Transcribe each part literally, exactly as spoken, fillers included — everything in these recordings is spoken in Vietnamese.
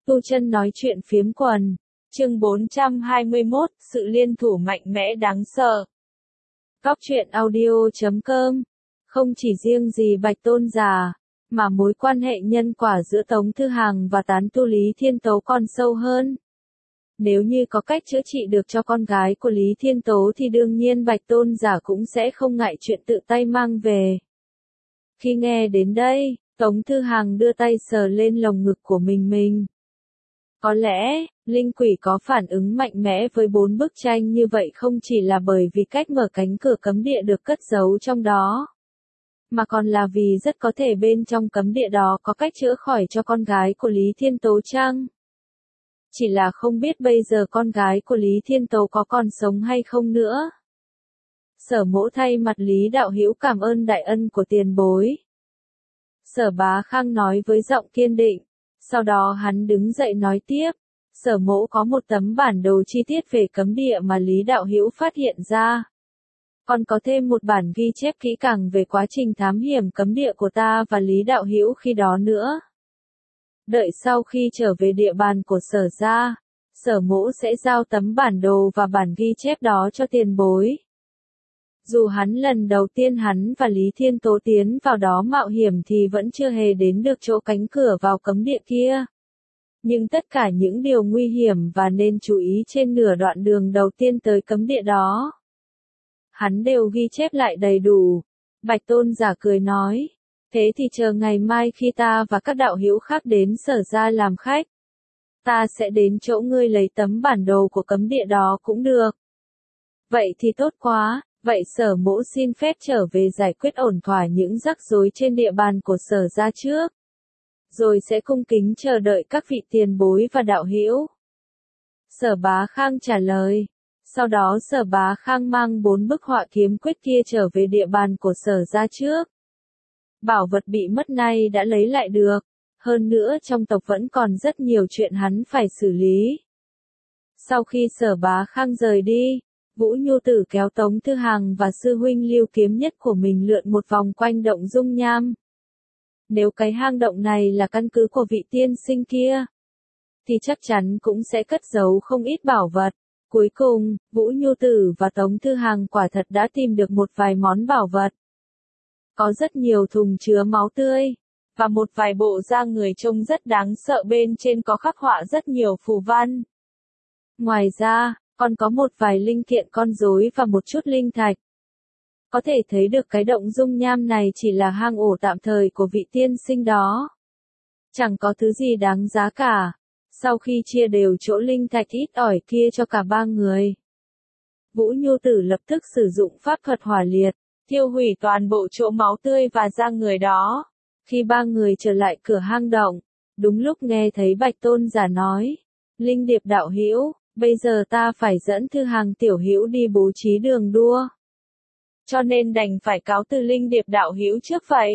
Tu Chân nói chuyện phiếm quần. Chương bốn trăm hai mươi mốt, sự liên thủ mạnh mẽ đáng sợ. Cóc truyện audio chấm com. Không chỉ riêng gì Bạch Tôn giả, mà mối quan hệ nhân quả giữa Tống Thư Hằng và tán tu Lý Thiên Tố còn sâu hơn. Nếu như có cách chữa trị được cho con gái của Lý Thiên Tố thì đương nhiên Bạch Tôn giả cũng sẽ không ngại chuyện tự tay mang về. Khi nghe đến đây, Tống Thư Hằng đưa tay sờ lên lồng ngực của mình mình. Có lẽ, linh quỷ có phản ứng mạnh mẽ với bốn bức tranh như vậy không chỉ là bởi vì cách mở cánh cửa cấm địa được cất giấu trong đó, mà còn là vì rất có thể bên trong cấm địa đó có cách chữa khỏi cho con gái của Lý Thiên Tố chăng? Chỉ là không biết bây giờ con gái của Lý Thiên Tố có còn sống hay không nữa. Sở Mỗ thay mặt Lý đạo hữu cảm ơn đại ân của tiền bối. Sở Bá Khang nói với giọng kiên định. Sau đó hắn đứng dậy nói tiếp, Sở Mỗ có một tấm bản đồ chi tiết về cấm địa mà Lý đạo hữu phát hiện ra. Còn có thêm một bản ghi chép kỹ càng về quá trình thám hiểm cấm địa của ta và Lý đạo hữu khi đó nữa. Đợi sau khi trở về địa bàn của Sở gia, Sở Mỗ sẽ giao tấm bản đồ và bản ghi chép đó cho tiền bối. Dù hắn lần đầu tiên hắn và Lý Thiên Tố tiến vào đó mạo hiểm thì vẫn chưa hề đến được chỗ cánh cửa vào cấm địa kia. Nhưng tất cả những điều nguy hiểm và nên chú ý trên nửa đoạn đường đầu tiên tới cấm địa đó, hắn đều ghi chép lại đầy đủ. Bạch Tôn giả cười nói, thế thì chờ ngày mai khi ta và các đạo hữu khác đến Sở gia làm khách, ta sẽ đến chỗ ngươi lấy tấm bản đồ của cấm địa đó cũng được. Vậy thì tốt quá. Vậy Sở Mỗ xin phép trở về giải quyết ổn thỏa những rắc rối trên địa bàn của Sở gia trước. Rồi sẽ cung kính chờ đợi các vị tiền bối và đạo hữu. Sở Bá Khang trả lời. Sau đó Sở Bá Khang mang bốn bức họa kiếm quyết kia trở về địa bàn của Sở gia trước. Bảo vật bị mất nay đã lấy lại được. Hơn nữa trong tộc vẫn còn rất nhiều chuyện hắn phải xử lý. Sau khi Sở Bá Khang rời đi, Vũ Nhu Tử kéo Tống Thư Hằng và sư huynh Lưu Kiếm Nhất của mình lượn một vòng quanh động dung nham. Nếu cái hang động này là căn cứ của vị tiên sinh kia, thì chắc chắn cũng sẽ cất giấu không ít bảo vật. Cuối cùng, Vũ Nhu Tử và Tống Thư Hằng quả thật đã tìm được một vài món bảo vật. Có rất nhiều thùng chứa máu tươi, và một vài bộ da người trông rất đáng sợ bên trên có khắc họa rất nhiều phù văn. Ngoài ra, còn có một vài linh kiện con rối và một chút linh thạch. Có thể thấy được cái động dung nham này chỉ là hang ổ tạm thời của vị tiên sinh đó. Chẳng có thứ gì đáng giá cả. Sau khi chia đều chỗ linh thạch ít ỏi kia cho cả ba người, Vũ Nhu Tử lập tức sử dụng pháp thuật hỏa liệt, thiêu hủy toàn bộ chỗ máu tươi và da người đó. Khi ba người trở lại cửa hang động, đúng lúc nghe thấy Bạch Tôn giả nói, Linh Điệp đạo hữu, bây giờ ta phải dẫn Thư Hằng tiểu hữu đi bố trí đường đua. Cho nên đành phải cáo từ Linh Điệp đạo hữu trước vậy.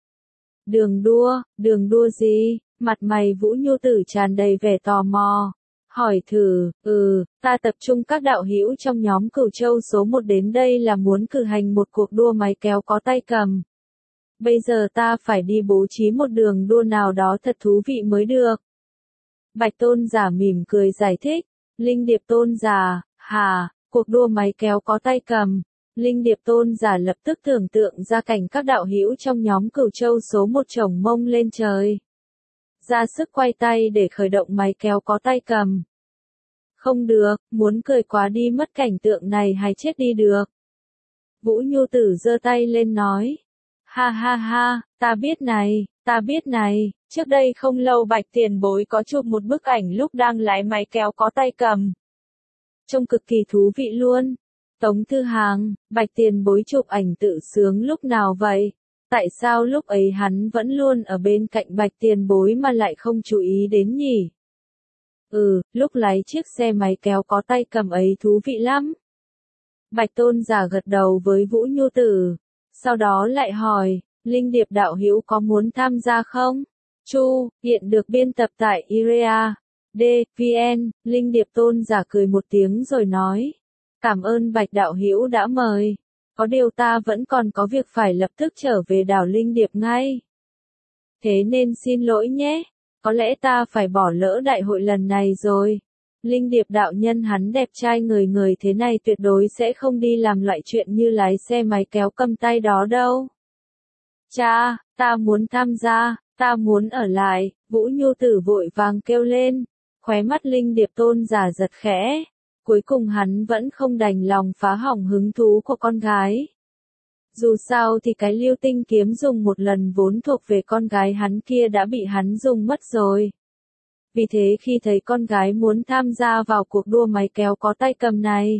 Đường đua, đường đua gì? Mặt mày Vũ Nhu Tử tràn đầy vẻ tò mò. Hỏi thử, ừ, ta tập trung các đạo hữu trong nhóm Cửu Châu số một đến đây là muốn cử hành một cuộc đua máy kéo có tay cầm. Bây giờ ta phải đi bố trí một đường đua nào đó thật thú vị mới được. Bạch Tôn giả mỉm cười giải thích. Linh Điệp Tôn giả, hà, cuộc đua máy kéo có tay cầm. Linh Điệp Tôn giả lập tức tưởng tượng ra cảnh các đạo hữu trong nhóm Cửu Châu số một chồng mông lên trời, ra sức quay tay để khởi động máy kéo có tay cầm. Không được, muốn cười quá đi mất cảnh tượng này hay chết đi được. Vũ Nhu Tử giơ tay lên nói. Ha ha ha, ta biết này, ta biết này, trước đây không lâu Bạch tiền bối có chụp một bức ảnh lúc đang lái máy kéo có tay cầm. Trông cực kỳ thú vị luôn. Tống Thư Hằng, Bạch tiền bối chụp ảnh tự sướng lúc nào vậy? Tại sao lúc ấy hắn vẫn luôn ở bên cạnh Bạch tiền bối mà lại không chú ý đến nhỉ? Ừ, lúc lái chiếc xe máy kéo có tay cầm ấy thú vị lắm. Bạch Tôn giả gật đầu với Vũ Nhu Tử. Sau đó lại hỏi, Linh Điệp đạo hữu có muốn tham gia không? Chu, hiện được biên tập tại i rê a D vê en, Linh Điệp Tôn giả cười một tiếng rồi nói, cảm ơn Bạch đạo hữu đã mời. Có điều ta vẫn còn có việc phải lập tức trở về đảo Linh Điệp ngay. Thế nên xin lỗi nhé. có lẽ ta phải bỏ lỡ đại hội lần này rồi. Linh Điệp đạo nhân hắn đẹp trai người người thế này tuyệt đối sẽ không đi làm loại chuyện như lái xe máy kéo cầm tay đó đâu. Cha, ta muốn tham gia, ta muốn ở lại, Vũ Nhu Tử vội vàng kêu lên, khóe mắt Linh Điệp tôn giả giật khẽ, cuối cùng hắn vẫn không đành lòng phá hỏng hứng thú của con gái. Dù sao thì cái Lưu Tinh kiếm dùng một lần vốn thuộc về con gái hắn kia đã bị hắn dùng mất rồi. Vì thế khi thấy con gái muốn tham gia vào cuộc đua máy kéo có tay cầm này,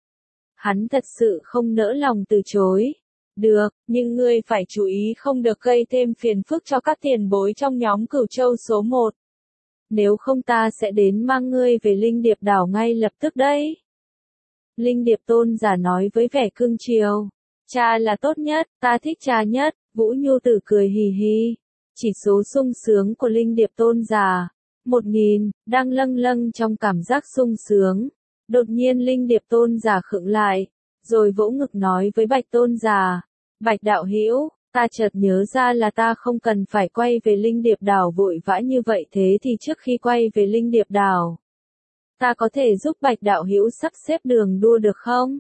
hắn thật sự không nỡ lòng từ chối. Được, nhưng ngươi phải chú ý không được gây thêm phiền phức cho các tiền bối trong nhóm Cửu Châu số một. Nếu không ta sẽ đến mang ngươi về Linh Điệp đảo ngay lập tức đấy. Linh Điệp tôn giả nói với vẻ cưng chiều. Cha là tốt nhất, ta thích cha nhất, Vũ Nhu Tử cười hì hì. Chỉ số sung sướng của Linh Điệp tôn giả, một nghìn, đang lâng lâng trong cảm giác sung sướng. Đột nhiên Linh Điệp tôn giả khựng lại, rồi vỗ ngực nói với Bạch tôn giả. Bạch đạo hữu, ta chợt nhớ ra là ta không cần phải quay về Linh Điệp đảo vội vã như vậy, thế thì trước khi quay về Linh Điệp đảo, ta có thể giúp Bạch đạo hữu sắp xếp đường đua được không?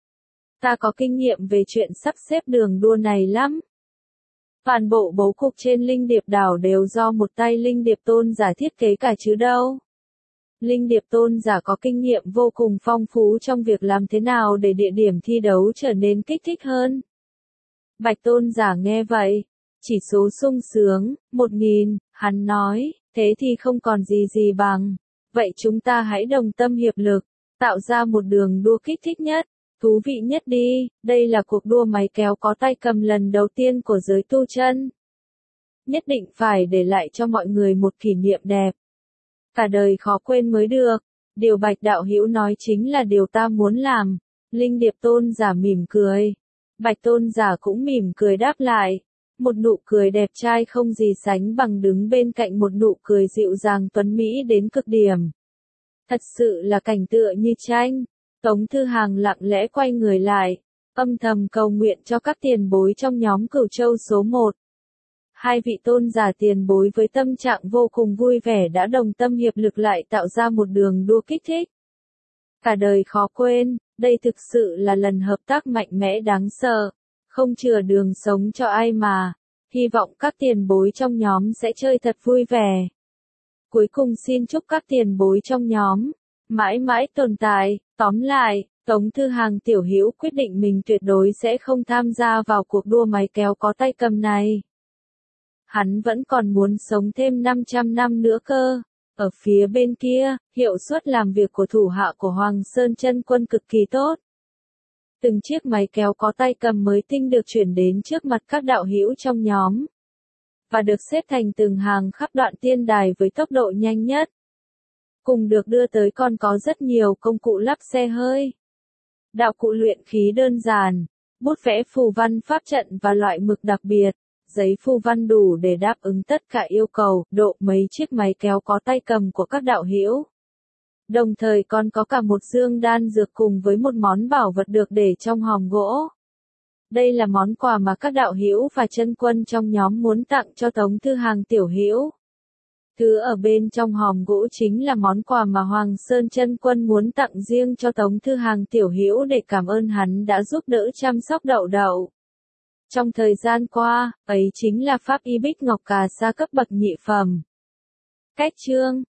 Ta có kinh nghiệm về chuyện sắp xếp đường đua này lắm. Toàn bộ bố cục trên Linh Điệp đảo đều do một tay Linh Điệp tôn giả thiết kế cả chứ đâu. Linh Điệp tôn giả có kinh nghiệm vô cùng phong phú trong việc làm thế nào để địa điểm thi đấu trở nên kích thích hơn. Bạch tôn giả nghe vậy, chỉ số sung sướng, một nghìn, hắn nói, thế thì không còn gì gì bằng. Vậy chúng ta hãy đồng tâm hiệp lực, tạo ra một đường đua kích thích nhất, thú vị nhất đi. Đây là cuộc đua máy kéo có tay cầm lần đầu tiên của giới tu chân. Nhất định phải để lại cho mọi người một kỷ niệm đẹp. Cả đời khó quên mới được. Điều Bạch đạo hữu nói chính là điều ta muốn làm. Linh Điệp tôn giả mỉm cười. Bạch tôn giả cũng mỉm cười đáp lại. Một nụ cười đẹp trai không gì sánh bằng đứng bên cạnh một nụ cười dịu dàng tuấn mỹ đến cực điểm. Thật sự là cảnh tựa như tranh. Tống Thư Hàng lặng lẽ quay người lại, âm thầm cầu nguyện cho các tiền bối trong nhóm Cửu Châu số một. Hai vị tôn giả tiền bối với tâm trạng vô cùng vui vẻ đã đồng tâm hiệp lực lại tạo ra một đường đua kích thích. Cả đời khó quên, đây thực sự là lần hợp tác mạnh mẽ đáng sợ, không chừa đường sống cho ai mà. Hy vọng các tiền bối trong nhóm sẽ chơi thật vui vẻ. Cuối cùng xin chúc các tiền bối trong nhóm mãi mãi tồn tại. Tóm lại, Tống Thư Hàng tiểu hữu quyết định mình tuyệt đối sẽ không tham gia vào cuộc đua máy kéo có tay cầm này. Hắn vẫn còn muốn sống thêm năm trăm năm nữa cơ. Ở phía bên kia, hiệu suất làm việc của thủ hạ của Hoàng Sơn Chân Quân cực kỳ tốt. Từng chiếc máy kéo có tay cầm mới tinh được chuyển đến trước mặt các đạo hữu trong nhóm, và được xếp thành từng hàng khắp đoạn tiên đài với tốc độ nhanh nhất. Cùng được đưa tới còn có rất nhiều công cụ lắp xe hơi, đạo cụ luyện khí đơn giản, bút vẽ phù văn pháp trận và loại mực đặc biệt, giấy phù văn đủ để đáp ứng tất cả yêu cầu, độ mấy chiếc máy kéo có tay cầm của các đạo hữu. Đồng thời còn có cả một dương đan dược cùng với một món bảo vật được để trong hòm gỗ. Đây là món quà mà các đạo hữu và chân quân trong nhóm muốn tặng cho Tống Thư Hàng tiểu hữu. Thứ ở bên trong hòm gỗ chính là món quà mà Hoàng Sơn Chân Quân muốn tặng riêng cho Tống Thư Hàng tiểu hữu để cảm ơn hắn đã giúp đỡ chăm sóc Đậu Đậu trong thời gian qua, ấy chính là pháp y bích ngọc cà sa cấp bậc nhị phẩm. Cách chương